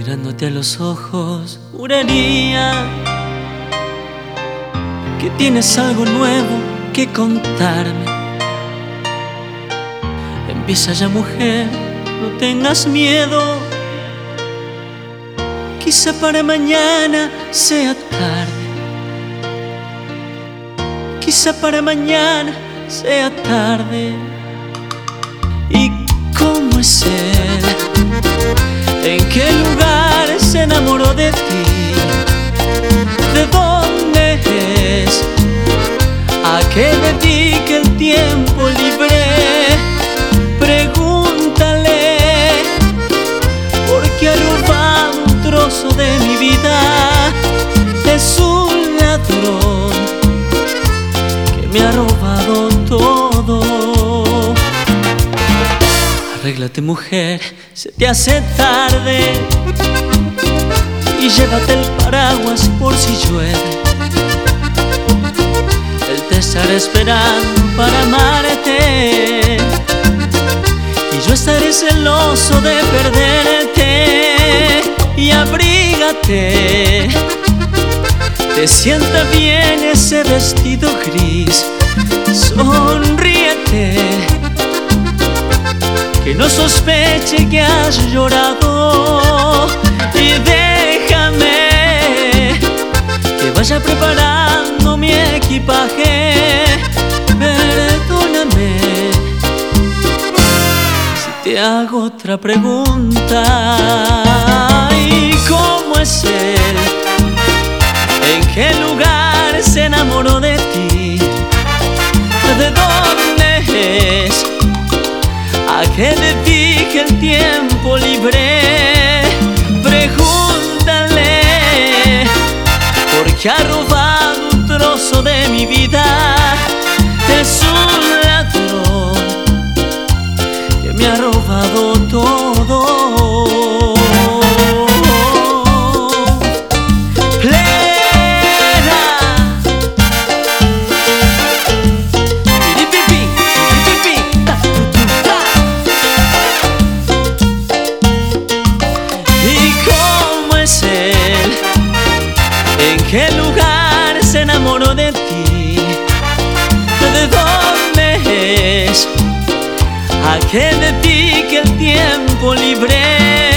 Mirándote a los ojos, juraría que tienes algo nuevo que contarme. Empieza ya, mujer, no tengas miedo. Quizá para mañana sea tarde. Quizá para mañana sea tarde. ¿Y cómo es él? ¿En qué lugar se enamoró de ti? ¿De dónde es? ¿A qué dedica el tiempo libre? Pregúntale, porque ha robado un trozo de mi vida. Es un ladrón que me ha robado todo. Arréglate, mujer, se te hace tarde, y llévate el paraguas por si llueve. Él te estará esperando para amarte, y yo estaré celoso de perderte. Y abrígate, te sienta bien ese vestido gris. Sonríete, que no sospeche que has llorado. Y déjame que vaya preparando mi equipaje. Perdóname si te hago otra pregunta. ¿Y cómo es él? ¿En qué lugar se enamoró de ti? ¿De dónde es? ¿A qué dedica el tiempo libre? Pregúntale, porque ha robado un trozo de mi vida. Es un ladrón que me ha robado todo. ¿En qué lugar se enamoró de ti? ¿De dónde es? ¿A qué dedica el tiempo libre?